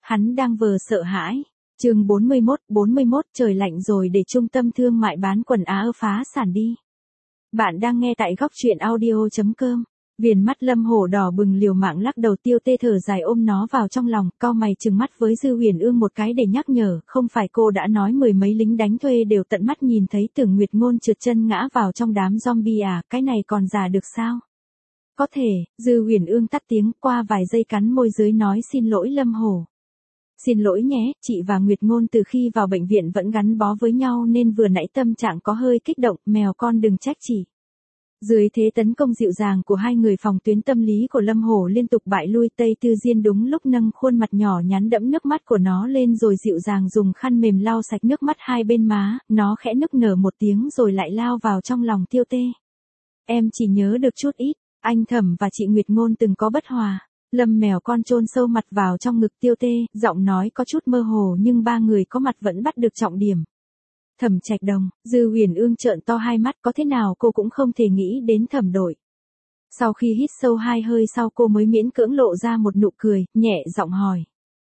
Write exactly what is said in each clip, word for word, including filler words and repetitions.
Hắn đang vờ sợ hãi. Chương bốn mươi mốt, bốn mươi mốt trời lạnh rồi để trung tâm thương mại bán quần áo phá sản đi. Bạn đang nghe tại góc truyện audio chấm com. Viền mắt Lâm Hổ đỏ bừng liều mạng lắc đầu, Tiêu Tê thở dài ôm nó vào trong lòng, cau mày trừng mắt với Dư Huyền Ương một cái để nhắc nhở, không phải cô đã nói mười mấy lính đánh thuê đều tận mắt nhìn thấy Tưởng Nguyệt Ngôn trượt chân ngã vào trong đám zombie à, cái này còn giả được sao? Có thể, Dư Huyền Ương tắt tiếng, qua vài giây cắn môi dưới nói xin lỗi Lâm Hổ. Xin lỗi nhé, chị và Nguyệt Ngôn từ khi vào bệnh viện vẫn gắn bó với nhau nên vừa nãy tâm trạng có hơi kích động, mèo con đừng trách chị. Dưới thế tấn công dịu dàng của hai người, phòng tuyến tâm lý của Lâm Hổ liên tục bại lui. Tây Tư Diên đúng lúc nâng khuôn mặt nhỏ nhắn đẫm nước mắt của nó lên rồi dịu dàng dùng khăn mềm lau sạch nước mắt hai bên má, nó khẽ nức nở một tiếng rồi lại lao vào trong lòng Tiêu Tê. Em chỉ nhớ được chút ít, anh Thẩm và chị Nguyệt Ngôn từng có bất hòa. Lâm mèo con chôn sâu mặt vào trong ngực Tiêu Tê, giọng nói có chút mơ hồ nhưng ba người có mặt vẫn bắt được trọng điểm. Thẩm Trạch Đồng, Dư Huyền Ương trợn to hai mắt, có thế nào cô cũng không thể nghĩ đến Thẩm đội. Sau khi hít sâu hai hơi sau cô mới miễn cưỡng lộ ra một nụ cười, nhẹ giọng hỏi.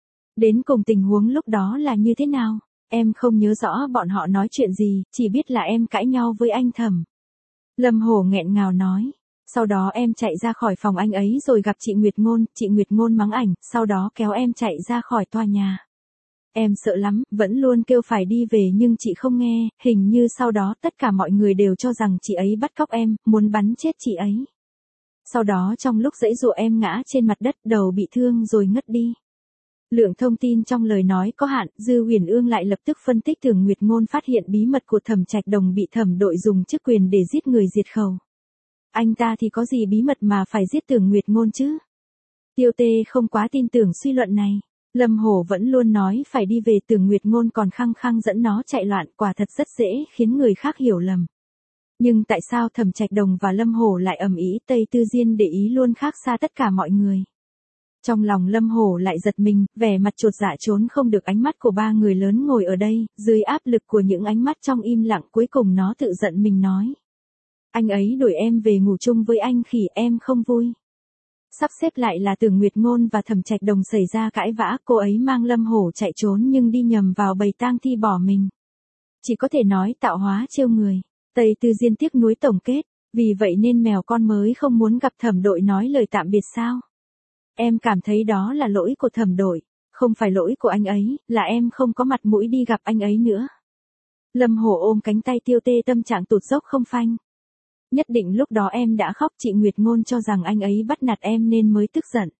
Đến cùng tình huống lúc đó là như thế nào? Em không nhớ rõ bọn họ nói chuyện gì, chỉ biết là em cãi nhau với anh Thẩm. Lâm Hổ nghẹn ngào nói. Sau đó em chạy ra khỏi phòng anh ấy rồi gặp chị Nguyệt Ngôn, chị Nguyệt Ngôn mắng ảnh, sau đó kéo em chạy ra khỏi tòa nhà. Em sợ lắm, vẫn luôn kêu phải đi về nhưng chị không nghe, hình như sau đó tất cả mọi người đều cho rằng chị ấy bắt cóc em, muốn bắn chết chị ấy. Sau đó trong lúc giãy giụa em ngã trên mặt đất, đầu bị thương rồi ngất đi. Lượng thông tin trong lời nói có hạn, Dư Huyền Ương lại lập tức phân tích Tưởng Nguyệt Ngôn phát hiện bí mật của Thẩm Trạch Đồng bị Thẩm đội dùng chức quyền để giết người diệt khẩu. Anh ta thì có gì bí mật mà phải giết Tưởng Nguyệt Ngôn chứ? Tiêu Tê không quá tin tưởng suy luận này. Lâm Hổ vẫn luôn nói phải đi về, Tưởng Nguyệt Ngôn còn khăng khăng dẫn nó chạy loạn, quả thật rất dễ khiến người khác hiểu lầm. Nhưng tại sao Thẩm Trạch Đồng và Lâm Hổ lại ầm ĩ? Tây Tư Diên để ý luôn khác xa tất cả mọi người. Trong lòng Lâm Hổ lại giật mình, vẻ mặt chột dạ trốn không được ánh mắt của ba người lớn ngồi ở đây, dưới áp lực của những ánh mắt trong im lặng cuối cùng nó tự giận mình nói. Anh ấy đuổi em về ngủ chung với anh Khỉ, em không vui. Sắp xếp lại là Tưởng Nguyệt Ngôn và Thẩm Trạch Đồng xảy ra cãi vã, cô ấy mang Lâm Hổ chạy trốn nhưng đi nhầm vào bầy tang thi bỏ mình. Chỉ có thể nói tạo hóa trêu người. Tây Tư Diên tiếc nuối tổng kết, vì vậy nên mèo con mới không muốn gặp Thẩm đội nói lời tạm biệt sao? Em cảm thấy đó là lỗi của Thẩm đội, không phải lỗi của anh ấy, là em không có mặt mũi đi gặp anh ấy nữa. Lâm Hổ ôm cánh tay Tiêu Tê, tâm trạng tụt dốc không phanh. Nhất định lúc đó em đã khóc, chị Nguyệt Ngôn cho rằng anh ấy bắt nạt em nên mới tức giận.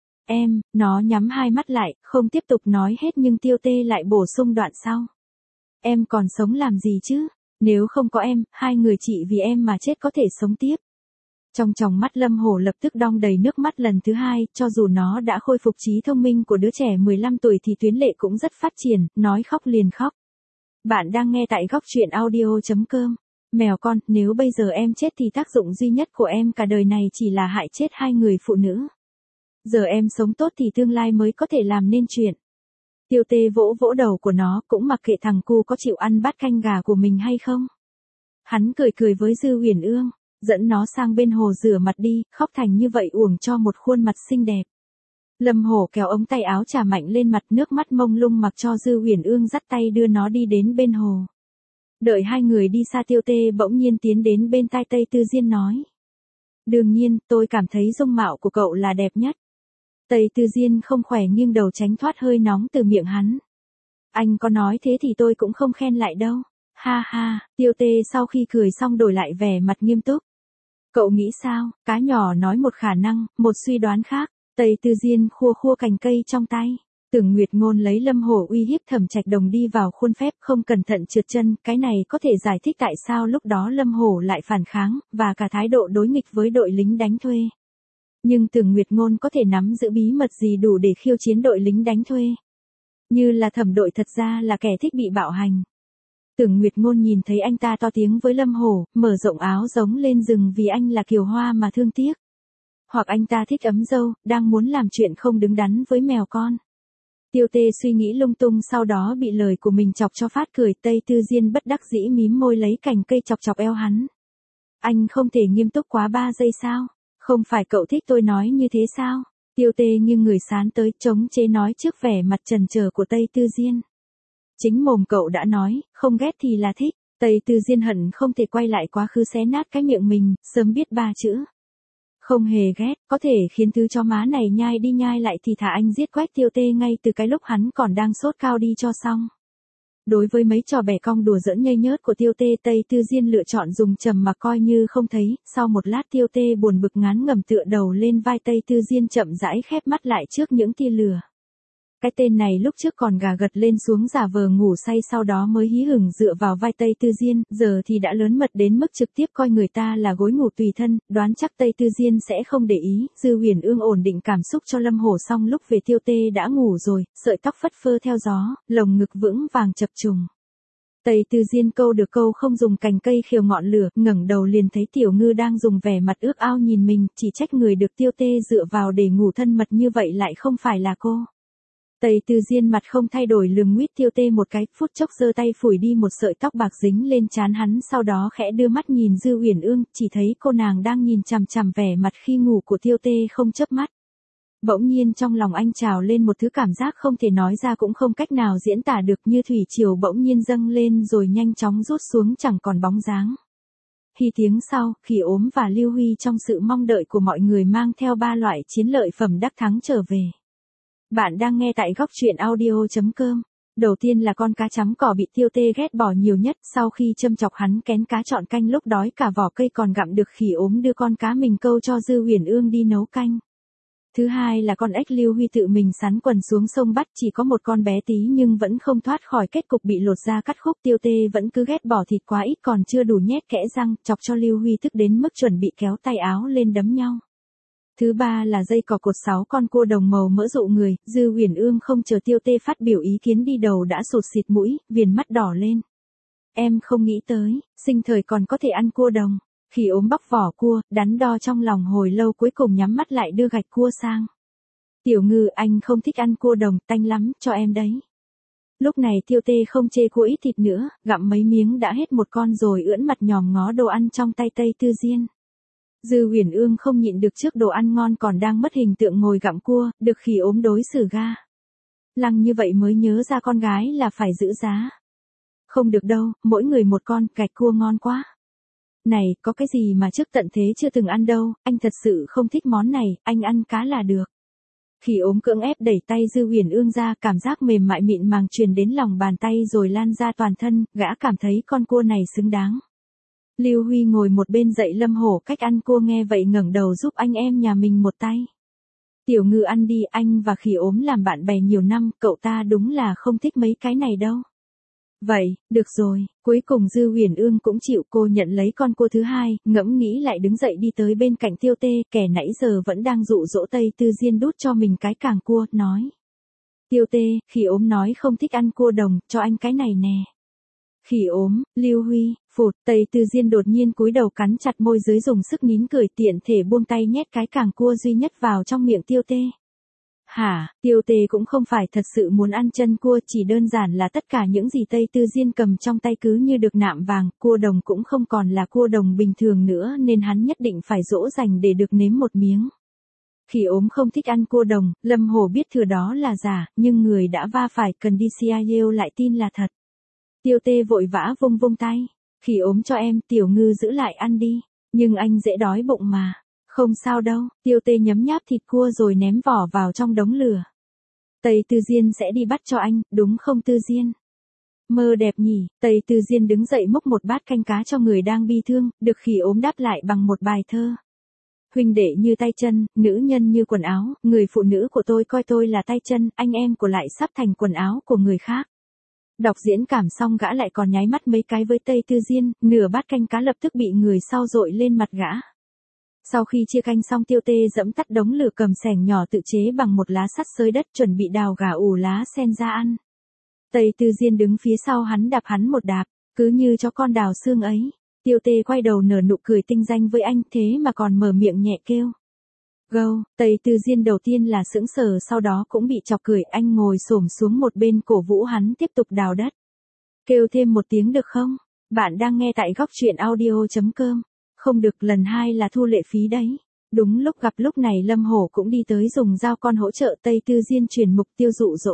Em, nó nhắm hai mắt lại, không tiếp tục nói hết nhưng Tiêu Tê lại bổ sung đoạn sau. Em còn sống làm gì chứ? Nếu không có em, hai người chị vì em mà chết có thể sống tiếp. Trong tròng mắt Lâm Hổ lập tức đong đầy nước mắt lần thứ hai, cho dù nó đã khôi phục trí thông minh của đứa trẻ mười lăm tuổi thì tuyến lệ cũng rất phát triển, nói khóc liền khóc. Bạn đang nghe tại góc truyện audio chấm com. Mèo con, nếu bây giờ em chết thì tác dụng duy nhất của em cả đời này chỉ là hại chết hai người phụ nữ. Giờ em sống tốt thì tương lai mới có thể làm nên chuyện. Tiêu Tê vỗ vỗ đầu của nó, cũng mặc kệ thằng cu có chịu ăn bát canh gà của mình hay không. Hắn cười cười với Dư Huyền Ương, dẫn nó sang bên hồ rửa mặt đi, khóc thành như vậy uổng cho một khuôn mặt xinh đẹp. Lâm Hổ kéo ống tay áo chà mạnh lên mặt, nước mắt mông lung mặc cho Dư Huyền Ương dắt tay đưa nó đi đến bên hồ. Đợi hai người đi xa, Tiêu Tê bỗng nhiên tiến đến bên tai Tây Tư Diên nói. Đương nhiên, tôi cảm thấy dung mạo của cậu là đẹp nhất. Tây Tư Diên không khỏe nghiêng đầu tránh thoát hơi nóng từ miệng hắn. Anh có nói thế thì tôi cũng không khen lại đâu. Ha ha, Tiêu Tê sau khi cười xong đổi lại vẻ mặt nghiêm túc. Cậu nghĩ sao? Cá nhỏ nói một khả năng, một suy đoán khác. Tây Tư Diên khua khua cành cây trong tay. Tưởng Nguyệt Ngôn lấy Lâm Hổ uy hiếp Thẩm Trạch Đồng đi vào khuôn phép không cẩn thận trượt chân, cái này có thể giải thích tại sao lúc đó Lâm Hổ lại phản kháng, và cả thái độ đối nghịch với đội lính đánh thuê. Nhưng Tưởng Nguyệt Ngôn có thể nắm giữ bí mật gì đủ để khiêu chiến đội lính đánh thuê? Như là Thẩm đội thật ra là kẻ thích bị bạo hành. Tưởng Nguyệt Ngôn nhìn thấy anh ta to tiếng với Lâm Hổ, mở rộng áo giống lên rừng vì anh là Kiều Hoa mà thương tiếc. Hoặc anh ta thích ấm dâu, đang muốn làm chuyện không đứng đắn với mèo con. Tiêu Tê suy nghĩ lung tung, sau đó bị lời của mình chọc cho phát cười. Tây Tư Diên bất đắc dĩ mím môi lấy cành cây chọc chọc eo hắn. Anh không thể nghiêm túc quá ba giây sao? Không phải cậu thích tôi nói như thế sao? Tiêu Tê như người sán tới, chống chế nói trước vẻ mặt trần chờ của Tây Tư Diên. Chính mồm cậu đã nói, không ghét thì là thích. Tây Tư Diên hận không thể quay lại quá khứ xé nát cái miệng mình, sớm biết ba chữ. Không hề ghét, có thể khiến thứ chó má này nhai đi nhai lại thì thả anh giết Quách Tiêu Tê ngay từ cái lúc hắn còn đang sốt cao đi cho xong. Đối với mấy trò bẻ cong đùa giỡn nhây nhớt của Tiêu Tê, Tây Tư Diên lựa chọn dùng trầm mặc coi như không thấy. Sau một lát Tiêu Tê buồn bực ngán ngẩm tựa đầu lên vai Tây Tư Diên, chậm rãi khép mắt lại trước những tia lửa. Cái tên này lúc trước còn gà gật lên xuống giả vờ ngủ say, sau đó mới hí hửng dựa vào vai Tây Tư Diên, giờ thì đã lớn mật đến mức trực tiếp coi người ta là gối ngủ tùy thân, đoán chắc Tây Tư Diên sẽ không để ý. Dư Huyền Ương ổn định cảm xúc cho Lâm Hổ xong lúc về Tiêu Tê đã ngủ rồi, sợi tóc phất phơ theo gió, lồng ngực vững vàng chập trùng. Tây Tư Diên câu được câu không dùng cành cây khiêu ngọn lửa, ngẩng đầu liền thấy Tiểu Ngư đang dùng vẻ mặt ước ao nhìn mình, chỉ trách người được Tiêu Tê dựa vào để ngủ thân mật như vậy lại không phải là cô. Tây Tư Diên mặt không thay đổi lườm nguyết Tiêu Tê một cái, phút chốc giơ tay phủi đi một sợi tóc bạc dính lên trán hắn, sau đó khẽ đưa mắt nhìn Dư Huyền Ương, chỉ thấy cô nàng đang nhìn chằm chằm vẻ mặt khi ngủ của Tiêu Tê không chớp mắt. Bỗng nhiên trong lòng anh trào lên một thứ cảm giác không thể nói ra cũng không cách nào diễn tả được, như thủy triều bỗng nhiên dâng lên rồi nhanh chóng rút xuống chẳng còn bóng dáng. Khi tiếng sau, Khỉ Ốm và Lưu Huy trong sự mong đợi của mọi người mang theo ba loại chiến lợi phẩm đắc thắng trở về. Bạn đang nghe tại góc truyện audio chấm com. Đầu tiên là con cá chấm cỏ bị Tiêu Tê ghét bỏ nhiều nhất, sau khi châm chọc hắn kén cá chọn canh lúc đói cả vỏ cây còn gặm được, Khỉ Ốm đưa con cá mình câu cho Dư Huyền Ương đi nấu canh. Thứ hai là con ếch Lưu Huy tự mình sắn quần xuống sông bắt, chỉ có một con bé tí nhưng vẫn không thoát khỏi kết cục bị lột da cắt khúc. Tiêu Tê vẫn cứ ghét bỏ thịt quá ít, còn chưa đủ nhét kẽ răng, chọc cho Lưu Huy tức đến mức chuẩn bị kéo tay áo lên đấm nhau. Thứ ba là dây cò cột sáu con cua đồng màu mỡ dụ người. Dư Huyền Ương không chờ Tiêu Tê phát biểu ý kiến đi đầu đã sụt xịt mũi, viền mắt đỏ lên. Em không nghĩ tới, sinh thời còn có thể ăn cua đồng. Khỉ Ốm bóc vỏ cua, đắn đo trong lòng hồi lâu cuối cùng nhắm mắt lại đưa gạch cua sang. Tiểu Ngư, anh không thích ăn cua đồng, tanh lắm, cho em đấy. Lúc này Tiêu Tê không chê cua ít thịt nữa, gặm mấy miếng đã hết một con rồi ưỡn mặt nhòm ngó đồ ăn trong tay Tây Tư Diên. Dư Huyền Ương không nhịn được, trước đồ ăn ngon còn đang mất hình tượng ngồi gặm cua, được Khỉ Ốm đối xử ga lăng như vậy mới nhớ ra con gái là phải giữ giá. Không được đâu, mỗi người một con, gạch cua ngon quá. Này, có cái gì mà trước tận thế chưa từng ăn đâu, anh thật sự không thích món này, anh ăn cá là được. Khỉ Ốm cưỡng ép đẩy tay Dư Huyền Ương ra, cảm giác mềm mại mịn màng truyền đến lòng bàn tay rồi lan ra toàn thân, gã cảm thấy con cua này xứng đáng. Lưu Huy ngồi một bên dạy Lâm Hổ cách ăn cua, nghe vậy ngẩng đầu giúp anh em nhà mình một tay. Tiểu Ngư ăn đi, anh và Khỉ Ốm làm bạn bè nhiều năm, cậu ta đúng là không thích mấy cái này đâu. Vậy, được rồi, cuối cùng Dư Huyền Ương cũng chịu, cô nhận lấy con cua thứ hai, ngẫm nghĩ lại đứng dậy đi tới bên cạnh Tiêu Tê, kẻ nãy giờ vẫn đang dụ dỗ Tây Tư Diên đút cho mình cái càng cua, nói. Tiêu Tê, Khỉ Ốm nói không thích ăn cua đồng, cho anh cái này nè. Khỉ Ốm, Lưu Huy, phụt, Tây Tư Diên đột nhiên cúi đầu cắn chặt môi dưới dùng sức nín cười, tiện thể buông tay nhét cái càng cua duy nhất vào trong miệng Tiêu Tê. Hả, Tiêu Tê cũng không phải thật sự muốn ăn chân cua, chỉ đơn giản là tất cả những gì Tây Tư Diên cầm trong tay cứ như được nạm vàng, cua đồng cũng không còn là cua đồng bình thường nữa nên hắn nhất định phải dỗ dành để được nếm một miếng. Khỉ Ốm không thích ăn cua đồng, Lâm Hổ biết thừa đó là giả, nhưng người đã va phải cần đi xê i eo lại tin là thật. Tiêu Tê vội vã vung vung tay, Khỉ Ốm cho em, Tiểu Ngư giữ lại ăn đi, nhưng anh dễ đói bụng mà. Không sao đâu, Tiêu Tê nhấm nháp thịt cua rồi ném vỏ vào trong đống lửa. Tây Tư Diên sẽ đi bắt cho anh, đúng không Tư Diên? Mơ đẹp nhỉ, Tây Tư Diên đứng dậy múc một bát canh cá cho người đang bi thương, được Khỉ Ốm đáp lại bằng một bài thơ. Huynh đệ như tay chân, nữ nhân như quần áo, người phụ nữ của tôi coi tôi là tay chân, anh em của lại sắp thành quần áo của người khác. Đọc diễn cảm xong gã lại còn nháy mắt mấy cái với Tây Tư Diên, nửa bát canh cá lập tức bị người sau dội lên mặt gã. Sau khi chia canh xong Tiêu Tê dẫm tắt đống lửa, cầm xẻng nhỏ tự chế bằng một lá sắt xới đất chuẩn bị đào gà ủ lá sen ra ăn. Tây Tư Diên đứng phía sau hắn đạp hắn một đạp, cứ như chó con đào xương ấy. Tiêu Tê quay đầu nở nụ cười tinh danh với anh, thế mà còn mở miệng nhẹ kêu. Gâu, Tây Tư Diên đầu tiên là sững sờ, sau đó cũng bị chọc cười, anh ngồi xổm xuống một bên cổ vũ hắn tiếp tục đào đất. Kêu thêm một tiếng được không? Bạn đang nghe tại góc truyện audio chấm com. Không được, lần hai là thu lệ phí đấy. Đúng lúc gặp lúc này Lâm Hổ cũng đi tới dùng dao con hỗ trợ Tây Tư Diên chuyển mục tiêu dụ dỗ.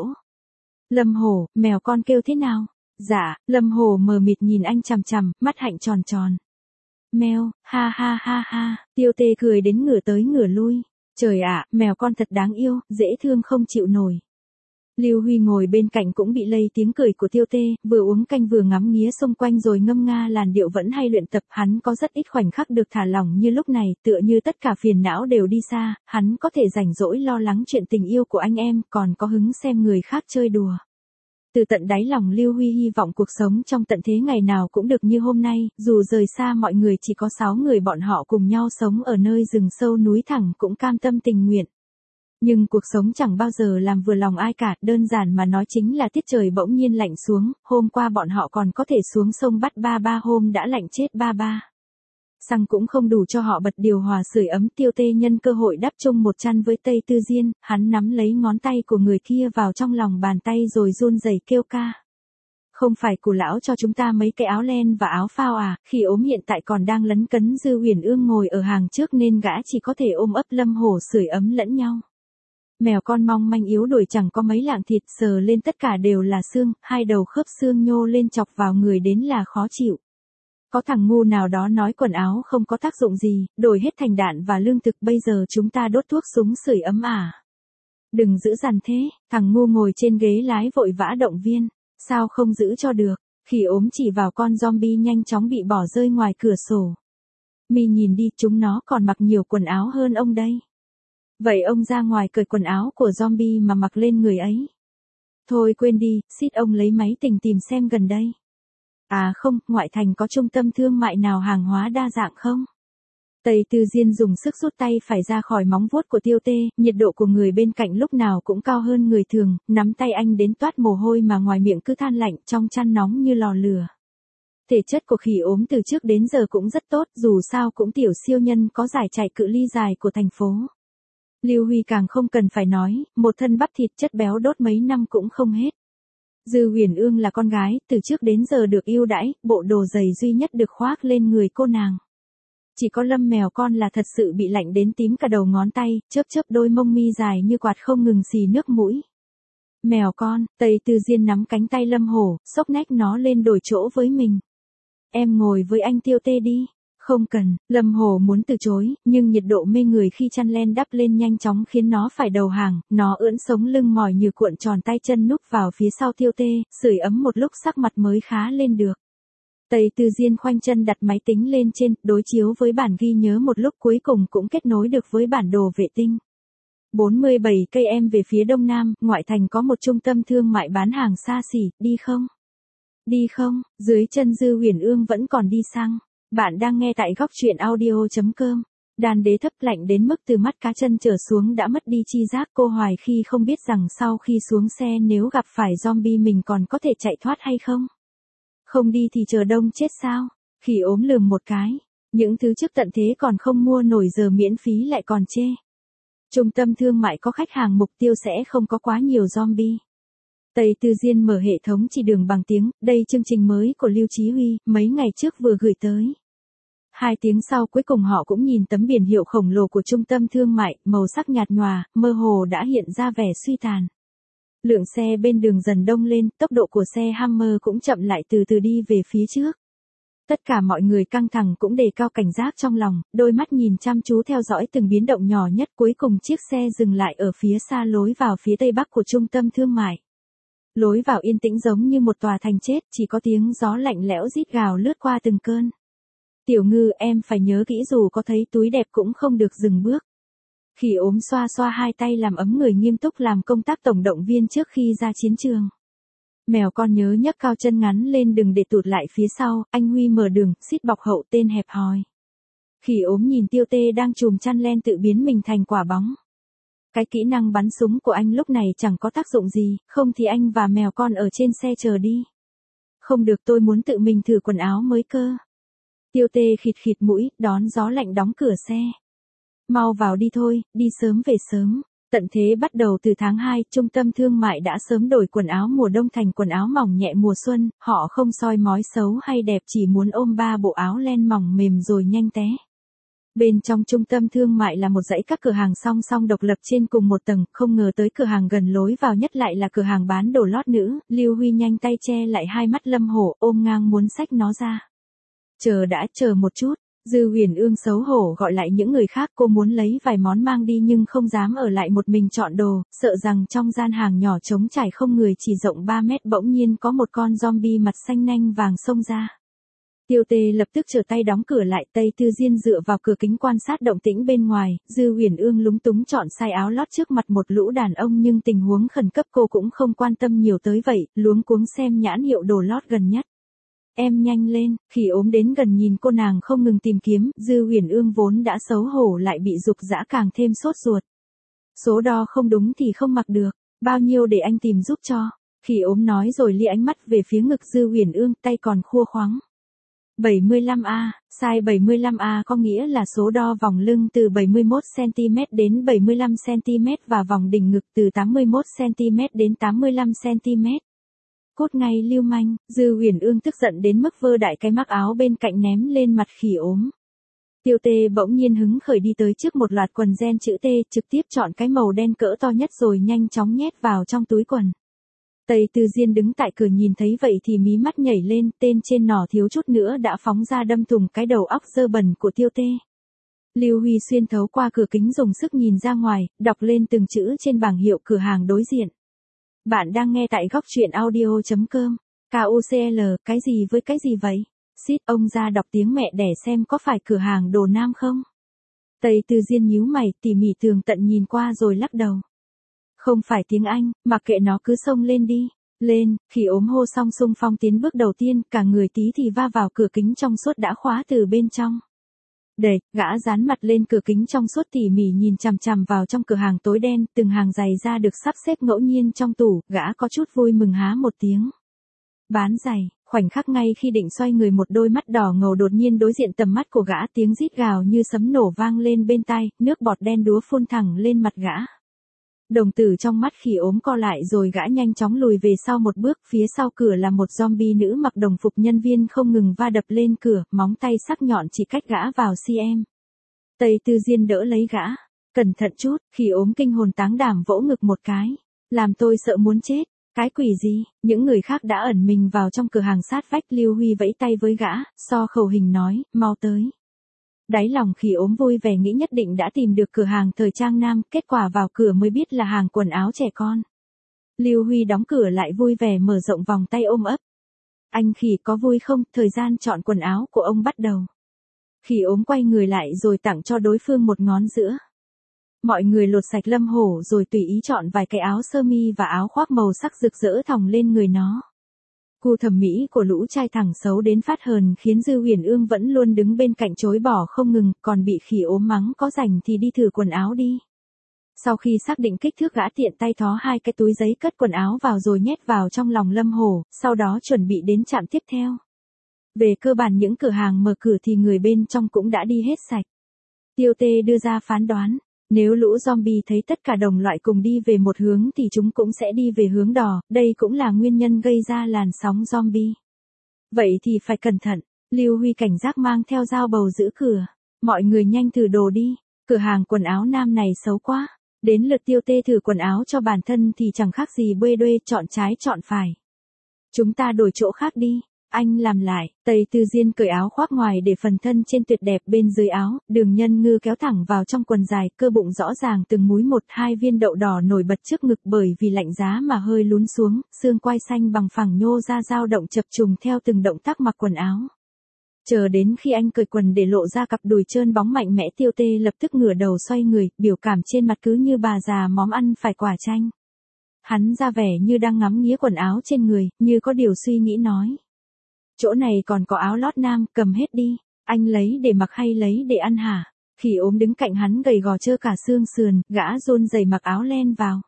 Lâm Hổ, mèo con kêu thế nào? Dạ, Lâm Hổ mờ mịt nhìn anh chằm chằm, mắt hạnh tròn tròn. Mèo, ha ha ha ha, Tiêu Tê cười đến ngửa tới ngửa lui. Trời ạ, mèo con thật đáng yêu, dễ thương không chịu nổi. Lưu Huy ngồi bên cạnh cũng bị lây tiếng cười của Tiêu Tê, vừa uống canh vừa ngắm nghía xung quanh rồi ngâm nga làn điệu vẫn hay luyện tập. Hắn có rất ít khoảnh khắc được thả lỏng như lúc này, tựa như tất cả phiền não đều đi xa, hắn có thể rảnh rỗi lo lắng chuyện tình yêu của anh em, còn có hứng xem người khác chơi đùa. Từ tận đáy lòng Lưu Huy hy vọng cuộc sống trong tận thế ngày nào cũng được như hôm nay, dù rời xa mọi người chỉ có sáu người bọn họ cùng nhau sống ở nơi rừng sâu núi thẳm cũng cam tâm tình nguyện. Nhưng cuộc sống chẳng bao giờ làm vừa lòng ai cả, đơn giản mà nói chính là tiết trời bỗng nhiên lạnh xuống, hôm qua bọn họ còn có thể xuống sông bắt ba ba, hôm đã lạnh chết ba ba. Xăng cũng không đủ cho họ bật điều hòa sưởi ấm. Tiêu Tê nhân cơ hội đắp chung một chăn với Tây Tư Diên, hắn nắm lấy ngón tay của người kia vào trong lòng bàn tay rồi run rẩy kêu ca. Không phải cụ lão cho chúng ta mấy cái áo len và áo phao à? Khi ốm hiện tại còn đang lấn cấn. Dư Huyền Ương ngồi ở hàng trước nên gã chỉ có thể ôm ấp Lâm Hổ sưởi ấm lẫn nhau. Mèo con mong manh yếu đuổi chẳng có mấy lạng thịt, sờ lên tất cả đều là xương, hai đầu khớp xương nhô lên chọc vào người đến là khó chịu. Có thằng ngu nào đó nói quần áo không có tác dụng gì, đổi hết thành đạn và lương thực, bây giờ chúng ta đốt thuốc súng sưởi ấm à? Đừng giữ dằn thế, thằng ngu ngồi trên ghế lái vội vã động viên, sao không giữ cho được? Khi ốm chỉ vào con zombie nhanh chóng bị bỏ rơi ngoài cửa sổ. Mi nhìn đi, chúng nó còn mặc nhiều quần áo hơn ông đây. Vậy ông ra ngoài cởi quần áo của zombie mà mặc lên người ấy. Thôi quên đi, xít ông lấy máy tình tìm xem gần đây. À không, ngoại thành có trung tâm thương mại nào hàng hóa đa dạng không? Tây Tư Diên dùng sức rút tay phải ra khỏi móng vuốt của Tiêu Tê, nhiệt độ của người bên cạnh lúc nào cũng cao hơn người thường, nắm tay anh đến toát mồ hôi mà ngoài miệng cứ than lạnh, trong chăn nóng như lò lửa. Thể chất của khỉ ốm từ trước đến giờ cũng rất tốt, dù sao cũng tiểu siêu nhân có giải chạy cự ly dài của thành phố. Lưu Huy càng không cần phải nói, một thân bắp thịt chất béo đốt mấy năm cũng không hết. Dư Huyền Ương là con gái, từ trước đến giờ được ưu đãi, bộ đồ giày duy nhất được khoác lên người cô nàng. Chỉ có Lâm mèo con là thật sự bị lạnh đến tím cả đầu ngón tay, chớp chớp đôi mông mi dài như quạt không ngừng xì nước mũi. Mèo con, Tây Tư Diên nắm cánh tay Lâm Hổ, xốc nách nó lên đổi chỗ với mình. Em ngồi với anh Tiêu Tê đi. Không cần, Lâm Hổ muốn từ chối, nhưng nhiệt độ mê người khi chăn len đắp lên nhanh chóng khiến nó phải đầu hàng, nó ưỡn sống lưng mỏi như cuộn tròn tay chân núp vào phía sau Tiêu Tê, sưởi ấm một lúc sắc mặt mới khá lên được. Tây Tư Diên khoanh chân đặt máy tính lên trên, đối chiếu với bản ghi nhớ một lúc cuối cùng cũng kết nối được với bản đồ vệ tinh. bốn mươi bảy cây em về phía đông nam, ngoại thành có một trung tâm thương mại bán hàng xa xỉ, đi không? Đi không? Dưới chân Dư Huyền Ương vẫn còn đi xăng. Bạn đang nghe tại góc truyện audio chấm com. Đàn đế thấp lạnh đến mức từ mắt cá chân trở xuống đã mất đi chi giác. Cô hoài khi không biết rằng sau khi xuống xe nếu gặp phải zombie mình còn có thể chạy thoát hay không. Không đi thì chờ đông chết sao? Khỉ ốm lườm một cái. Những thứ trước tận thế còn không mua nổi giờ miễn phí lại còn chê. Trung tâm thương mại có khách hàng mục tiêu sẽ không có quá nhiều zombie. Tây Tư Diên mở hệ thống chỉ đường bằng tiếng, đây chương trình mới của Lưu Chí Huy, mấy ngày trước vừa gửi tới. Hai tiếng sau cuối cùng họ cũng nhìn tấm biển hiệu khổng lồ của trung tâm thương mại, màu sắc nhạt nhòa, mơ hồ đã hiện ra vẻ suy tàn. Lượng xe bên đường dần đông lên, tốc độ của xe Hammer cũng chậm lại từ từ đi về phía trước. Tất cả mọi người căng thẳng cũng đề cao cảnh giác trong lòng, đôi mắt nhìn chăm chú theo dõi từng biến động nhỏ nhất. Cuối cùng chiếc xe dừng lại ở phía xa lối vào phía tây bắc của trung tâm thương mại. Lối vào yên tĩnh giống như một tòa thành chết, chỉ có tiếng gió lạnh lẽo rít gào lướt qua từng cơn. Tiểu Ngư, em phải nhớ kỹ, dù có thấy túi đẹp cũng không được dừng bước. Khỉ ốm xoa xoa hai tay làm ấm người, nghiêm túc làm công tác tổng động viên trước khi ra chiến trường. Mèo con nhớ nhấc cao chân ngắn lên đừng để tụt lại phía sau, anh Huy mở đường, xít bọc hậu tên hẹp hòi. Khỉ ốm nhìn Tiêu Tê đang chùm chăn len tự biến mình thành quả bóng. Cái kỹ năng bắn súng của anh lúc này chẳng có tác dụng gì, không thì anh và mèo con ở trên xe chờ đi. Không được, tôi muốn tự mình thử quần áo mới cơ. Tiêu Tê khịt khịt mũi, đón gió lạnh đóng cửa xe. Mau vào đi thôi, đi sớm về sớm. Tận thế bắt đầu từ tháng hai, trung tâm thương mại đã sớm đổi quần áo mùa đông thành quần áo mỏng nhẹ mùa xuân, họ không soi mói xấu hay đẹp, chỉ muốn ôm ba bộ áo len mỏng mềm rồi nhanh té. Bên trong trung tâm thương mại là một dãy các cửa hàng song song độc lập trên cùng một tầng, không ngờ tới cửa hàng gần lối vào nhất lại là cửa hàng bán đồ lót nữ, Lưu Huy nhanh tay che lại hai mắt Lâm Hổ, ôm ngang muốn xách nó ra. Chờ đã, chờ một chút, Dư Huyền Ương xấu hổ gọi lại những người khác, cô muốn lấy vài món mang đi nhưng không dám ở lại một mình chọn đồ, sợ rằng trong gian hàng nhỏ trống trải không người chỉ rộng ba mét bỗng nhiên có một con zombie mặt xanh nanh vàng xông ra. Tiêu Tê lập tức trở tay đóng cửa lại, Tây Tư Diên dựa vào cửa kính quan sát động tĩnh bên ngoài, Dư Huyền Ương lúng túng chọn sai áo lót trước mặt một lũ đàn ông nhưng tình huống khẩn cấp cô cũng không quan tâm nhiều tới vậy, luống cuống xem nhãn hiệu đồ lót gần nhất. Em nhanh lên, Khỉ Ốm đến gần nhìn cô nàng không ngừng tìm kiếm, Dư Huyền Ương vốn đã xấu hổ lại bị dục dã càng thêm sốt ruột. Số đo không đúng thì không mặc được, bao nhiêu để anh tìm giúp cho, Khỉ Ốm nói rồi lia ánh mắt về phía ngực Dư Huyền Ương, tay còn khua khoắng. bảy mươi lăm A, size bảy mươi lăm A có nghĩa là số đo vòng lưng từ bảy mươi mốt xăng-ti-mét đến bảy mươi lăm xăng-ti-mét và vòng đỉnh ngực từ tám mươi mốt xăng-ti-mét đến tám mươi lăm xăng-ti-mét. Cốt ngay lưu manh, Dư Huyền Ương tức giận đến mức vơ đại cái mắc áo bên cạnh ném lên mặt Khỉ Ốm. Tiêu Tê bỗng nhiên hứng khởi đi tới trước một loạt quần ren chữ T, trực tiếp chọn cái màu đen cỡ to nhất rồi nhanh chóng nhét vào trong túi quần. Tây Tư Diên đứng tại cửa nhìn thấy vậy thì mí mắt nhảy lên, tên trên nỏ thiếu chút nữa đã phóng ra đâm thủng cái đầu óc dơ bẩn của Tiêu Tê. Lưu Huy xuyên thấu qua cửa kính dùng sức nhìn ra ngoài, đọc lên từng chữ trên bảng hiệu cửa hàng đối diện. Bạn đang nghe tại góc truyện audio chấm com. ca u xê lờ, cái gì với cái gì vậy? Xít, ông ra đọc tiếng mẹ đẻ xem có phải cửa hàng đồ nam không? Tây Tư Diên nhíu mày, tỉ mỉ tường tận nhìn qua rồi lắc đầu. Không phải tiếng Anh, mặc kệ nó cứ xông lên đi. Lên, Khỉ Ốm hô xong xung phong tiến bước đầu tiên, cả người tí thì va vào cửa kính trong suốt đã khóa từ bên trong. Để, gã dán mặt lên cửa kính trong suốt tỉ mỉ nhìn chằm chằm vào trong cửa hàng tối đen, từng hàng giày da được sắp xếp ngẫu nhiên trong tủ, gã có chút vui mừng há một tiếng. Bán giày, khoảnh khắc ngay khi định xoay người một đôi mắt đỏ ngầu đột nhiên đối diện tầm mắt của gã, tiếng rít gào như sấm nổ vang lên bên tai, nước bọt đen đúa phun thẳng lên mặt gã. Đồng tử trong mắt Khỉ Ốm co lại rồi gã nhanh chóng lùi về sau một bước, phía sau cửa là một zombie nữ mặc đồng phục nhân viên không ngừng va đập lên cửa, móng tay sắc nhọn chỉ cách gã vào cm. Tây Tư Diên đỡ lấy gã. Cẩn thận chút, Khỉ Ốm kinh hồn táng đảm vỗ ngực một cái. Làm tôi sợ muốn chết. Cái quỷ gì? Những người khác đã ẩn mình vào trong cửa hàng sát vách. Lưu Huy vẫy tay với gã, so khẩu hình nói, mau tới. Đáy lòng Khỉ Ốm vui vẻ nghĩ nhất định đã tìm được cửa hàng thời trang nam, kết quả vào cửa mới biết là hàng quần áo trẻ con. Lưu Huy đóng cửa lại vui vẻ mở rộng vòng tay ôm ấp. Anh Khỉ có vui không? Thời gian chọn quần áo của ông bắt đầu. Khỉ Ốm quay người lại rồi tặng cho đối phương một ngón giữa. Mọi người lột sạch Lâm Hổ rồi tùy ý chọn vài cái áo sơ mi và áo khoác màu sắc rực rỡ thòng lên người nó. Gu thẩm mỹ của lũ trai thẳng xấu đến phát hờn khiến Dư Huyền Ương vẫn luôn đứng bên cạnh chối bỏ không ngừng, còn bị Khỉ Ốm mắng có rảnh thì đi thử quần áo đi. Sau khi xác định kích thước, gã tiện tay thó hai cái túi giấy cất quần áo vào rồi nhét vào trong lòng Lâm Hổ, sau đó chuẩn bị đến trạm tiếp theo. Về cơ bản những cửa hàng mở cửa thì người bên trong cũng đã đi hết sạch. Tiêu Tê đưa ra phán đoán. Nếu lũ zombie thấy tất cả đồng loại cùng đi về một hướng thì chúng cũng sẽ đi về hướng đỏ, đây cũng là nguyên nhân gây ra làn sóng zombie. Vậy thì phải cẩn thận, Lưu Huy cảnh giác mang theo dao bầu giữ cửa. Mọi người nhanh thử đồ đi, cửa hàng quần áo nam này xấu quá. Đến lượt Tiêu Tê thử quần áo cho bản thân thì chẳng khác gì bê đuê, chọn trái chọn phải. Chúng ta đổi chỗ khác đi. Anh làm lại, Tây Tư Diên cởi áo khoác ngoài để phần thân trên tuyệt đẹp bên dưới áo, đường nhân ngư kéo thẳng vào trong quần dài, cơ bụng rõ ràng từng múi một, hai viên đậu đỏ nổi bật trước ngực bởi vì lạnh giá mà hơi lún xuống, xương quai xanh bằng phẳng nhô ra dao động chập trùng theo từng động tác mặc quần áo. Chờ đến khi anh cởi quần để lộ ra cặp đùi trơn bóng mạnh mẽ, Tiêu Tê lập tức ngửa đầu xoay người, biểu cảm trên mặt cứ như bà già móm ăn phải quả chanh. Hắn ra vẻ như đang ngắm nghía quần áo trên người, như có điều suy nghĩ nói. Chỗ này còn có áo lót nam, cầm hết đi. Anh lấy để mặc hay lấy để ăn hả? Khỉ Ốm đứng cạnh hắn gầy gò trơ cả xương sườn, gã run rẩy mặc áo len vào.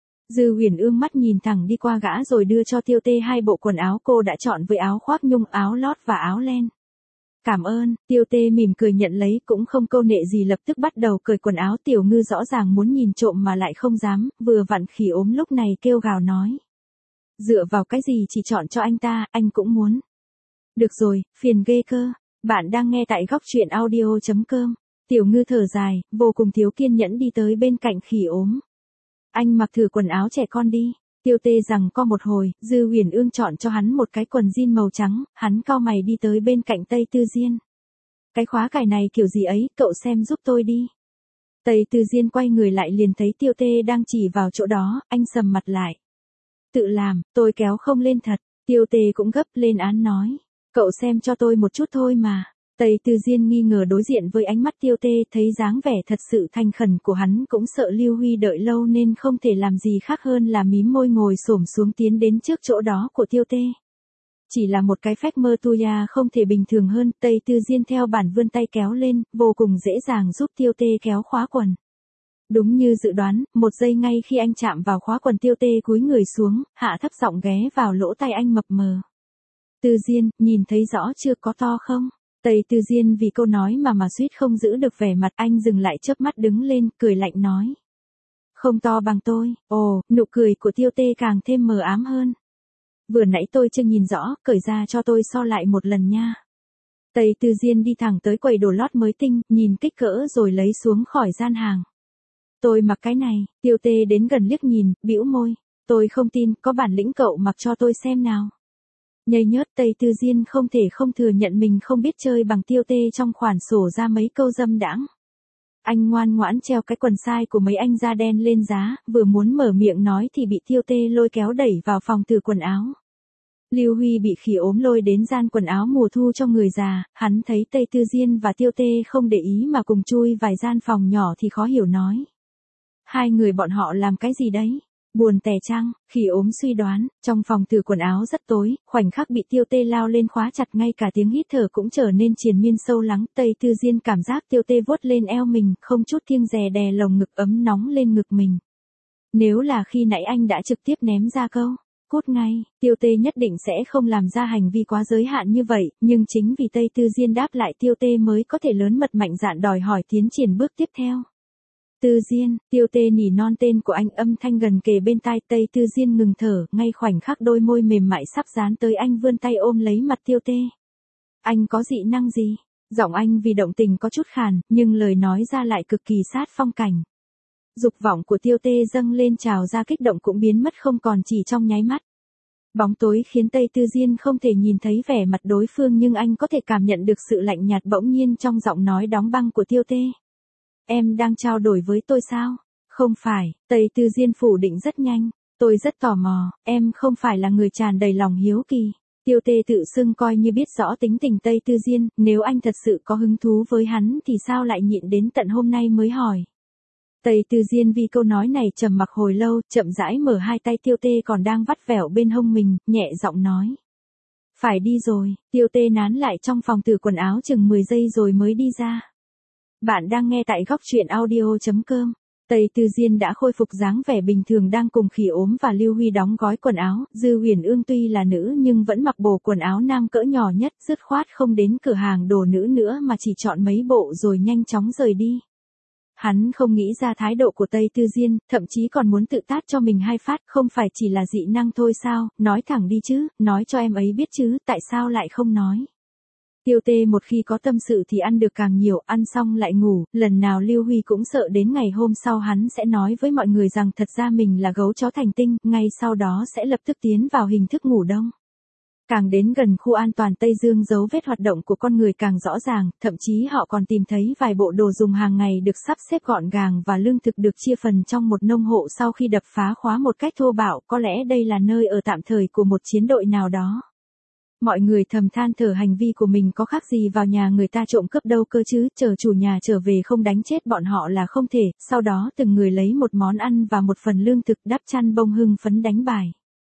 Dư Huyền Ương mắt nhìn thẳng đi qua gã rồi đưa cho Tiêu Tê hai bộ quần áo cô đã chọn với áo khoác nhung, áo lót và áo len. Cảm ơn, Tiêu Tê mỉm cười nhận lấy, cũng không câu nệ gì lập tức bắt đầu cởi quần áo. Tiểu Ngư rõ ràng muốn nhìn trộm mà lại không dám, vừa vặn Khỉ Ốm lúc này kêu gào nói. Dựa vào cái gì chỉ chọn cho anh ta, anh cũng muốn. Được rồi, phiền ghê cơ. Bạn đang nghe tại góc truyện audio chấm com. Tiểu Ngư thở dài, vô cùng thiếu kiên nhẫn đi tới bên cạnh Khỉ Ốm. Anh mặc thử quần áo trẻ con đi. Tiêu Tê rằng co một hồi, Dư Huyền Ương chọn cho hắn một cái quần jean màu trắng, hắn cau mày đi tới bên cạnh Tây Tư Diên. Cái khóa cài này kiểu gì ấy, cậu xem giúp tôi đi. Tây Tư Diên quay người lại liền thấy Tiêu Tê đang chỉ vào chỗ đó, anh sầm mặt lại. Tự làm, tôi kéo không lên thật. Tiêu Tê cũng gấp lên án nói. Cậu xem cho tôi một chút thôi mà. Tây Tư Diên nghi ngờ đối diện với ánh mắt Tiêu Tê, thấy dáng vẻ thật sự thành khẩn của hắn cũng sợ Lưu Huy đợi lâu nên không thể làm gì khác hơn là mím môi ngồi xổm xuống tiến đến trước chỗ đó của Tiêu Tê. Chỉ là một cái phách mơ tuya không thể bình thường hơn, Tây Tư Diên theo bản vươn tay kéo lên, vô cùng dễ dàng giúp Tiêu Tê kéo khóa quần. Đúng như dự đoán, một giây ngay khi anh chạm vào khóa quần Tiêu Tê cúi người xuống, hạ thấp giọng ghé vào lỗ tai anh mập mờ. Tư Diên, nhìn thấy rõ chưa, có to không? Tây Tư Diên vì câu nói mà mà suýt không giữ được vẻ mặt, anh dừng lại chớp mắt đứng lên, cười lạnh nói. Không to bằng tôi. Ồ, nụ cười của Tiêu Tê càng thêm mờ ám hơn. Vừa nãy tôi chưa nhìn rõ, cởi ra cho tôi so lại một lần nha. Tây Tư Diên đi thẳng tới quầy đồ lót mới tinh, nhìn kích cỡ rồi lấy xuống khỏi gian hàng. Tôi mặc cái này. Tiêu Tê đến gần liếc nhìn, bĩu môi. Tôi không tin, có bản lĩnh cậu mặc cho tôi xem nào. Nhây nhớt, Tây Tư Diên không thể không thừa nhận mình không biết chơi bằng Tiêu Tê trong khoản sổ ra mấy câu dâm đãng. Anh ngoan ngoãn treo cái quần sai của mấy anh da đen lên giá, vừa muốn mở miệng nói thì bị Tiêu Tê lôi kéo đẩy vào phòng thử quần áo. Lưu Huy bị Khỉ Ốm lôi đến gian quần áo mùa thu cho người già, hắn thấy Tây Tư Diên và Tiêu Tê không để ý mà cùng chui vài gian phòng nhỏ thì khó hiểu nói. Hai người bọn họ làm cái gì đấy? Buồn tẻ chăng? Khỉ Ốm suy đoán, trong phòng thử quần áo rất tối, khoảnh khắc bị Tiêu Tê lao lên khóa chặt ngay cả tiếng hít thở cũng trở nên triền miên sâu lắng. Tây Tư Diên cảm giác Tiêu Tê vuốt lên eo mình, không chút kiêng dè đè lồng ngực ấm nóng lên ngực mình. Nếu là khi nãy anh đã trực tiếp ném ra câu, cút ngay, Tiêu Tê nhất định sẽ không làm ra hành vi quá giới hạn như vậy, nhưng chính vì Tây Tư Diên đáp lại Tiêu Tê mới có thể lớn mật mạnh dạn đòi hỏi tiến triển bước tiếp theo. Tư Diên, Tiêu Tê nỉ non tên của anh, âm thanh gần kề bên tai. Tây Tư Diên ngừng thở, ngay khoảnh khắc đôi môi mềm mại sắp dán tới anh vươn tay ôm lấy mặt Tiêu Tê. Anh có dị năng gì? Giọng anh vì động tình có chút khàn, nhưng lời nói ra lại cực kỳ sát phong cảnh. Dục vọng của Tiêu Tê dâng lên trào ra, kích động cũng biến mất không còn chỉ trong nháy mắt. Bóng tối khiến Tây Tư Diên không thể nhìn thấy vẻ mặt đối phương nhưng anh có thể cảm nhận được sự lạnh nhạt bỗng nhiên trong giọng nói đóng băng của Tiêu Tê. Em đang trao đổi với tôi sao? Không phải, Tây Tư Diên phủ định rất nhanh. Tôi rất tò mò, em không phải là người tràn đầy lòng hiếu kỳ. Tiêu Tê tự xưng coi như biết rõ tính tình Tây Tư Diên, nếu anh thật sự có hứng thú với hắn thì sao lại nhịn đến tận hôm nay mới hỏi. Tây Tư Diên vì câu nói này trầm mặc hồi lâu, chậm rãi mở hai tay Tiêu Tê còn đang vắt vẻo bên hông mình, nhẹ giọng nói. Phải đi rồi. Tiêu Tê nán lại trong phòng thử quần áo chừng mười giây rồi mới đi ra. Bạn đang nghe tại góc truyện audio chấm com. Tây Tư Diên đã khôi phục dáng vẻ bình thường đang cùng Khỉ Ốm và Lưu Huy đóng gói quần áo. Dư Huyền Ương tuy là nữ nhưng vẫn mặc bộ quần áo nam cỡ nhỏ nhất, dứt khoát không đến cửa hàng đồ nữ nữa mà chỉ chọn mấy bộ rồi nhanh chóng rời đi. Hắn không nghĩ ra thái độ của Tây Tư Diên, thậm chí còn muốn tự tát cho mình hai phát, không phải chỉ là dị năng thôi sao, nói thẳng đi chứ, nói cho em ấy biết chứ, tại sao lại không nói. Tiêu Tê một khi có tâm sự thì ăn được càng nhiều, ăn xong lại ngủ, lần nào Lưu Huy cũng sợ đến ngày hôm sau hắn sẽ nói với mọi người rằng thật ra mình là gấu chó thành tinh, ngay sau đó sẽ lập tức tiến vào hình thức ngủ đông. Càng đến gần khu an toàn Tây Dương, dấu vết hoạt động của con người càng rõ ràng, thậm chí họ còn tìm thấy vài bộ đồ dùng hàng ngày được sắp xếp gọn gàng và lương thực được chia phần trong một nông hộ sau khi đập phá khóa một cách thô bạo, có lẽ đây là nơi ở tạm thời của một chiến đội nào đó. Mọi người thầm than thở hành vi của mình có khác gì vào nhà người ta trộm cướp đâu cơ chứ, chờ chủ nhà trở về không đánh chết bọn họ là không thể, sau đó từng người lấy một món ăn và một phần lương thực đắp chăn bông hưng phấn đánh bài.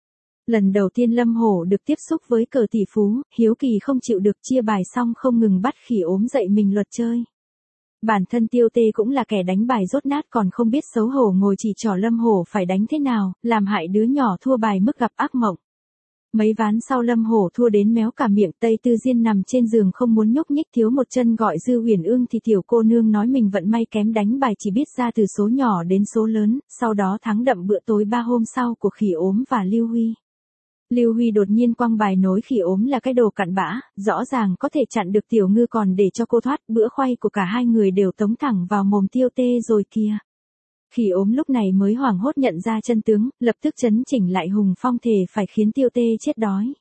Lần đầu tiên Lâm Hổ được tiếp xúc với cờ tỷ phú, hiếu kỳ không chịu được, chia bài xong không ngừng bắt Khỉ Ốm dạy mình luật chơi. Bản thân Tiêu Tê cũng là kẻ đánh bài rốt nát còn không biết xấu hổ ngồi chỉ trỏ Lâm Hổ phải đánh thế nào, làm hại đứa nhỏ thua bài mức gặp ác mộng. Mấy ván sau Lâm Hổ thua đến méo cả miệng. Tây Tư Diên nằm trên giường không muốn nhúc nhích, thiếu một chân gọi Dư Huyền Ương thì tiểu cô nương nói mình vận may kém, đánh bài chỉ biết ra từ số nhỏ đến số lớn, sau đó thắng đậm bữa tối ba hôm sau của Khỉ Ốm và Lưu Huy. Lưu Huy đột nhiên quăng bài nối Khỉ Ốm là cái đồ cặn bã, rõ ràng có thể chặn được Tiểu Ngư còn để cho cô thoát, bữa khoay của cả hai người đều tống thẳng vào mồm Tiêu Tê rồi kìa. Khỉ Ốm lúc này mới hoảng hốt nhận ra chân tướng, lập tức chấn chỉnh lại hùng phong thề phải khiến Tiêu Tê chết đói.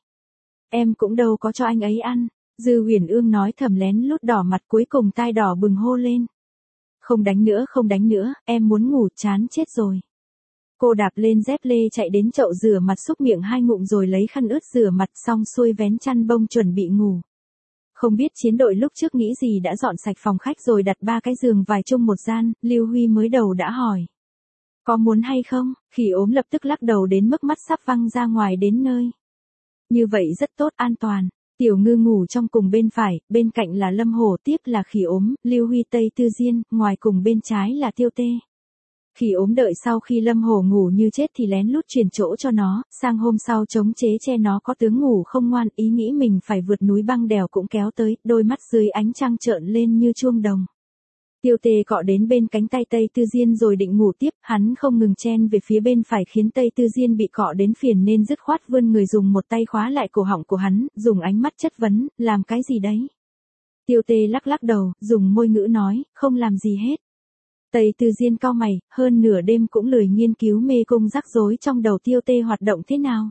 Em cũng đâu có cho anh ấy ăn, Dư Huyền Ương nói thầm lén lút đỏ mặt, cuối cùng tai đỏ bừng hô lên. Không đánh nữa không đánh nữa, em muốn ngủ chán chết rồi. Cô đạp lên dép lê chạy đến chậu rửa mặt xúc miệng hai ngụm rồi lấy khăn ướt rửa mặt xong xuôi vén chăn bông chuẩn bị ngủ. Không biết chiến đội lúc trước nghĩ gì đã dọn sạch phòng khách rồi đặt ba cái giường vài chung một gian, Lưu Huy mới đầu đã hỏi. Có muốn hay không? Khỉ Ốm lập tức lắc đầu đến mức mắt sắp văng ra ngoài đến nơi. Như vậy rất tốt, an toàn. Tiểu Ngư ngủ trong cùng bên phải, bên cạnh là Lâm Hổ, tiếp là Khỉ Ốm, Lưu Huy, Tây Tư Diên, ngoài cùng bên trái là Tiêu Tê. Khỉ Ốm đợi sau khi Lâm Hổ ngủ như chết thì lén lút chuyển chỗ cho nó, sang hôm sau chống chế che nó có tướng ngủ không ngoan, ý nghĩ mình phải vượt núi băng đèo cũng kéo tới, đôi mắt dưới ánh trăng trợn lên như chuông đồng. Tiêu Tê cọ đến bên cánh tay Tây Tư Diên rồi định ngủ tiếp, hắn không ngừng chen về phía bên phải khiến Tây Tư Diên bị cọ đến phiền nên dứt khoát vươn người dùng một tay khóa lại cổ họng của hắn, dùng ánh mắt chất vấn, làm cái gì đấy? Tiêu Tê lắc lắc đầu, dùng môi ngữ nói, không làm gì hết. Tây Tư Diên cau mày, hơn nửa đêm cũng lười nghiên cứu mê cung rắc rối trong đầu Tiêu Tê hoạt động thế nào.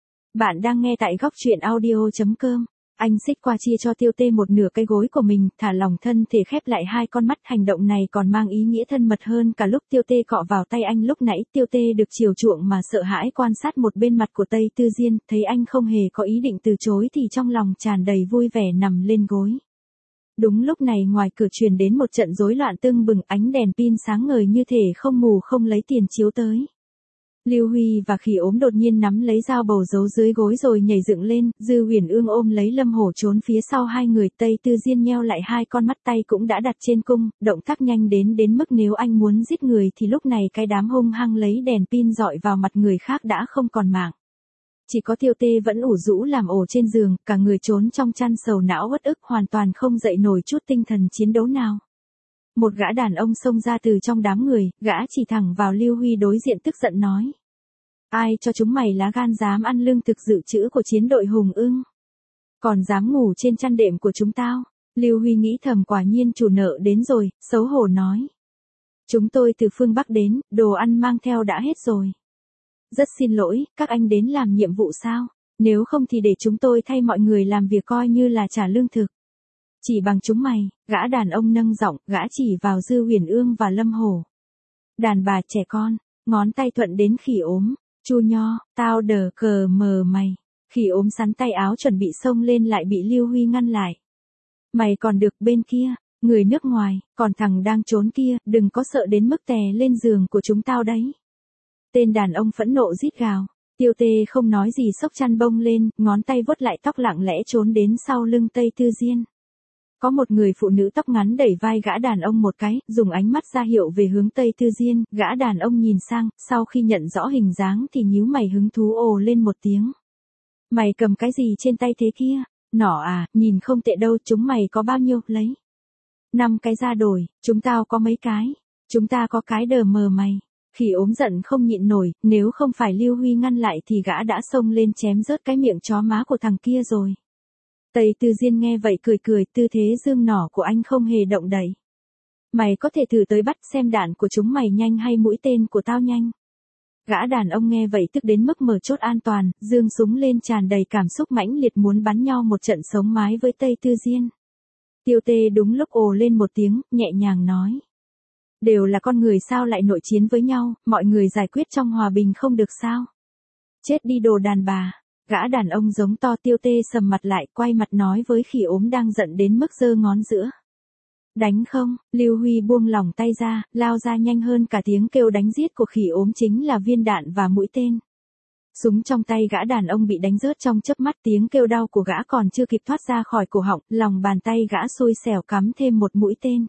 Bạn đang nghe tại góc truyện audio chấm com. Anh xích qua chia cho Tiêu Tê một nửa cái gối của mình, thả lỏng thân thể khép lại hai con mắt, hành động này còn mang ý nghĩa thân mật hơn cả lúc Tiêu Tê cọ vào tay anh lúc nãy. Tiêu Tê được chiều chuộng mà sợ hãi quan sát một bên mặt của Tây Tư Diên, thấy anh không hề có ý định từ chối thì trong lòng tràn đầy vui vẻ nằm lên gối. Đúng lúc này ngoài cửa truyền đến một trận rối loạn tưng bừng, ánh đèn pin sáng ngời như thể không mù không lấy tiền chiếu tới. Lưu Huy và Khỉ Ốm đột nhiên nắm lấy dao bầu giấu dưới gối rồi nhảy dựng lên, Dư Huyền Ương ôm lấy Lâm Hổ trốn phía sau hai người, Tây Tư Diên nheo lại hai con mắt, tay cũng đã đặt trên cung, động tác nhanh đến đến mức nếu anh muốn giết người thì lúc này cái đám hung hăng lấy đèn pin dọi vào mặt người khác đã không còn mạng. Chỉ có Tiêu Tê vẫn ủ rũ làm ổ trên giường, cả người trốn trong chăn sầu não uất ức, hoàn toàn không dậy nổi chút tinh thần chiến đấu nào. Một gã đàn ông xông ra từ trong đám người, gã chỉ thẳng vào Lưu Huy đối diện tức giận nói. Ai cho chúng mày lá gan dám ăn lương thực dự trữ của chiến đội Hùng Ưng? Còn dám ngủ trên chăn đệm của chúng tao? Lưu Huy nghĩ thầm quả nhiên chủ nợ đến rồi, xấu hổ nói. Chúng tôi từ phương Bắc đến, đồ ăn mang theo đã hết rồi. Rất xin lỗi, các anh đến làm nhiệm vụ sao? Nếu không thì để chúng tôi thay mọi người làm việc coi như là trả lương thực. Chỉ bằng chúng mày, gã đàn ông nâng giọng, gã chỉ vào Dư Huyền Ương và Lâm Hổ. Đàn bà trẻ con, ngón tay thuận đến Khỉ Ốm, Chu Nho, tao đờ cờ mờ mày. Khỉ Ốm sắn tay áo chuẩn bị xông lên lại bị Lưu Huy ngăn lại. Mày còn được bên kia, người nước ngoài, còn thằng đang trốn kia, đừng có sợ đến mức tè lên giường của chúng tao đấy. Tên đàn ông phẫn nộ rít gào, Tiêu Tê không nói gì xốc chăn bông lên, ngón tay vuốt lại tóc lặng lẽ trốn đến sau lưng Tây Tư Diên. Có một người phụ nữ tóc ngắn đẩy vai gã đàn ông một cái, dùng ánh mắt ra hiệu về hướng Tây Tư Diên, gã đàn ông nhìn sang, sau khi nhận rõ hình dáng thì nhíu mày hứng thú ồ lên một tiếng. Mày cầm cái gì trên tay thế kia? Nỏ à, nhìn không tệ đâu, chúng mày có bao nhiêu, lấy. Năm cái ra đổi, chúng tao có mấy cái, chúng ta có cái đờ mờ mày. Khỉ Ốm giận không nhịn nổi, nếu không phải Lưu Huy ngăn lại thì gã đã xông lên chém rớt cái miệng chó má của thằng kia rồi. Tây Tư Diên nghe vậy cười cười, tư thế dương nỏ của anh không hề động đậy. Mày có thể thử tới bắt xem đạn của chúng mày nhanh hay mũi tên của tao nhanh. Gã đàn ông nghe vậy tức đến mức mở chốt an toàn, dương súng lên tràn đầy cảm xúc mãnh liệt muốn bắn nhau một trận sống mái với Tây Tư Diên. Tiêu Tê đúng lúc ồ lên một tiếng, nhẹ nhàng nói. Đều là con người sao lại nội chiến với nhau, mọi người giải quyết trong hòa bình không được sao? Chết đi đồ đàn bà. Gã đàn ông giống to. Tiêu Tê sầm mặt lại, quay mặt nói với Khỉ Ốm đang giận đến mức giơ ngón giữa. Đánh không? Lưu Huy buông lỏng tay ra, lao ra nhanh hơn cả tiếng kêu đánh giết của Khỉ Ốm chính là viên đạn và mũi tên. Súng trong tay gã đàn ông bị đánh rớt trong chớp mắt, tiếng kêu đau của gã còn chưa kịp thoát ra khỏi cổ họng, lòng bàn tay gã xui xẻo cắm thêm một mũi tên.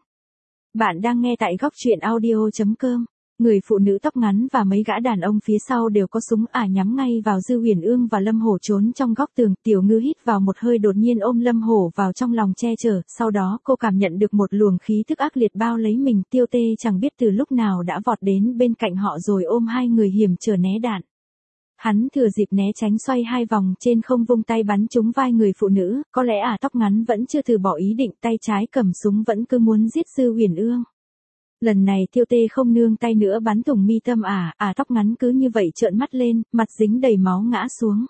Bạn đang nghe tại góc truyện audio chấm com. Người phụ nữ tóc ngắn và mấy gã đàn ông phía sau đều có súng ả nhắm ngay vào Dư Huyền Ương và Lâm Hổ trốn trong góc tường. Tiểu Ngư hít vào một hơi đột nhiên ôm Lâm Hổ vào trong lòng che chở, sau đó cô cảm nhận được một luồng khí thức ác liệt bao lấy mình. Tiêu Tê chẳng biết từ lúc nào đã vọt đến bên cạnh họ rồi ôm hai người hiểm trở né đạn. Hắn thừa dịp né tránh xoay hai vòng trên không vung tay bắn trúng vai người phụ nữ, có lẽ ả tóc ngắn vẫn chưa từ bỏ ý định, tay trái cầm súng vẫn cứ muốn giết Dư Uyển Ương. Lần này Tiêu Tê không nương tay nữa bắn thủng mi tâm ả, ả tóc ngắn cứ như vậy trợn mắt lên, mặt dính đầy máu ngã xuống.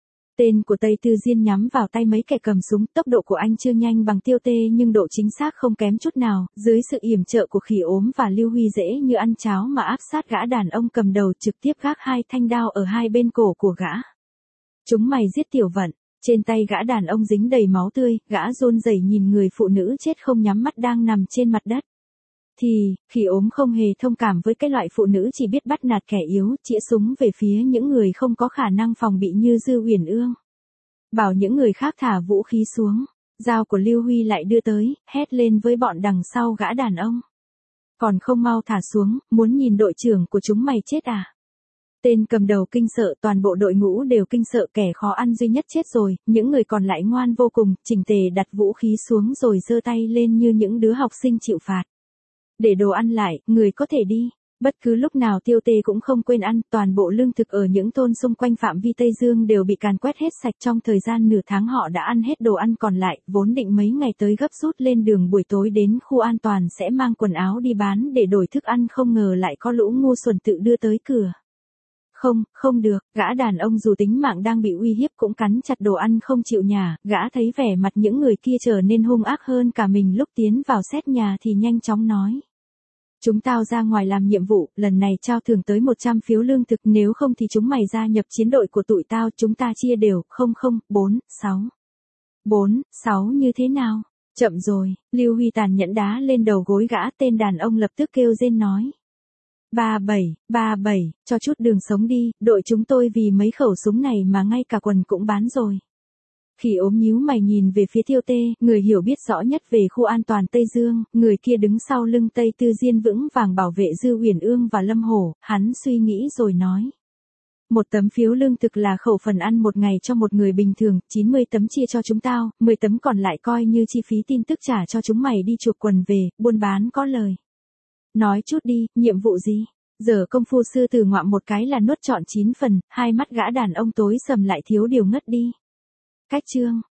Tên của Tây Tư Diên nhắm vào tay mấy kẻ cầm súng, tốc độ của anh chưa nhanh bằng Tiêu Tê nhưng độ chính xác không kém chút nào, dưới sự yểm trợ của Khỉ Ốm và Lưu Huy dễ như ăn cháo mà áp sát gã đàn ông cầm đầu, trực tiếp gác hai thanh đao ở hai bên cổ của gã. Chúng mày giết Tiểu Vận, trên tay gã đàn ông dính đầy máu tươi, gã run rẩy nhìn người phụ nữ chết không nhắm mắt đang nằm trên mặt đất. Thì, Khỉ Ốm không hề thông cảm với cái loại phụ nữ chỉ biết bắt nạt kẻ yếu, chĩa súng về phía những người không có khả năng phòng bị như Dư Uyển Ương. Bảo những người khác thả vũ khí xuống, dao của Lưu Huy lại đưa tới, hét lên với bọn đằng sau gã đàn ông. Còn không mau thả xuống, muốn nhìn đội trưởng của chúng mày chết à? Tên cầm đầu kinh sợ, toàn bộ đội ngũ đều kinh sợ, kẻ khó ăn duy nhất chết rồi, những người còn lại ngoan vô cùng, chỉnh tề đặt vũ khí xuống rồi giơ tay lên như những đứa học sinh chịu phạt. Để đồ ăn lại, người có thể đi. Bất cứ lúc nào Tiêu Tê cũng không quên ăn, toàn bộ lương thực ở những thôn xung quanh phạm vi Tây Dương đều bị càn quét hết sạch, trong thời gian nửa tháng họ đã ăn hết đồ ăn còn lại, vốn định mấy ngày tới gấp rút lên đường buổi tối đến khu an toàn sẽ mang quần áo đi bán để đổi thức ăn, không ngờ lại có lũ ngu xuẩn tự đưa tới cửa. Không, không được, gã đàn ông dù tính mạng đang bị uy hiếp cũng cắn chặt đồ ăn không chịu nhả, gã thấy vẻ mặt những người kia trở nên hung ác hơn cả mình lúc tiến vào xét nhà thì nhanh chóng nói. Chúng tao ra ngoài làm nhiệm vụ, lần này trao thưởng tới một trăm phiếu lương thực, nếu không thì chúng mày gia nhập chiến đội của tụi tao, chúng ta chia đều, không không, bốn, sáu. bốn, sáu như thế nào? Chậm rồi, Lưu Huy tàn nhẫn đá lên đầu gối gã, tên đàn ông lập tức kêu rên nói. Ba bảy, ba bảy, cho chút đường sống đi, đội chúng tôi vì mấy khẩu súng này mà ngay cả quần cũng bán rồi. Khỉ Ốm nhíu mày nhìn về phía Tiêu Tê, người hiểu biết rõ nhất về khu an toàn Tây Dương, người kia đứng sau lưng Tây Tư Diên vững vàng bảo vệ Dư Uyển Ương và Lâm Hổ, hắn suy nghĩ rồi nói. Một tấm phiếu lương thực là khẩu phần ăn một ngày cho một người bình thường, chín mươi tấm chia cho chúng tao, mười tấm còn lại coi như chi phí tin tức trả cho chúng mày đi chuộc quần về, buôn bán có lời. Nói chút đi, nhiệm vụ gì? Giờ công phu sư tử ngoạm một cái là nuốt trọn chín phần, hai mắt gã đàn ông tối sầm lại thiếu điều ngất đi. Cách chương